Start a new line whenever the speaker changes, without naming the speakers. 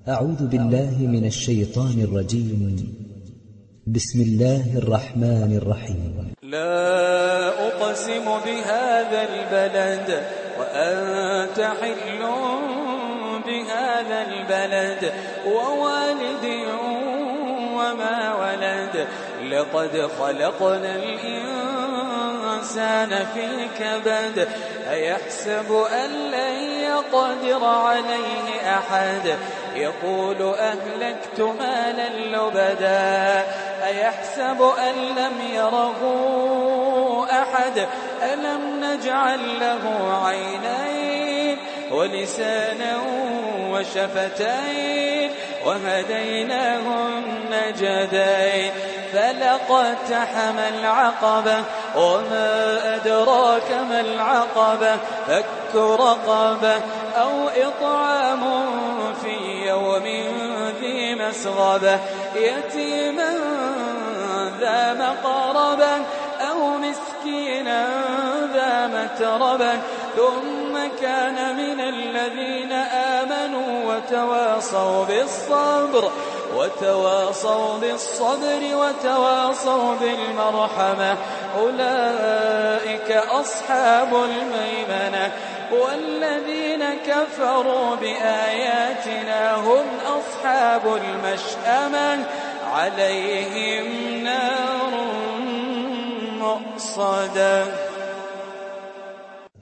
أعوذ بالله من الشيطان الرجيم. بسم الله الرحمن الرحيم.
لا أقسم بهذا البلد وأنت حل بهذا البلد ووالد وما ولد لقد خلقنا الإنسان في كبد أيحسب أن لن يقدر عليه أحد يقول أهلكت مالا لبدا أيحسب أن لم يره أحد ألم نجعل له عينين ولسانا وشفتين وهديناه النجدين فلاقتحم العقبة وما أدراك ما العقبة فك رقبة أو إطعام في يوم ذي مسغبة يتيما ذا مقربة أو مسكينا ذا متربة ثم كان من الذين آمنوا وتواصوا بالصبر وتواصوا بالمرحمة أولئك أصحاب الميمنة والذين كفروا بآياتنا هم أصحاب المشأمة عليهم نار مؤصدة.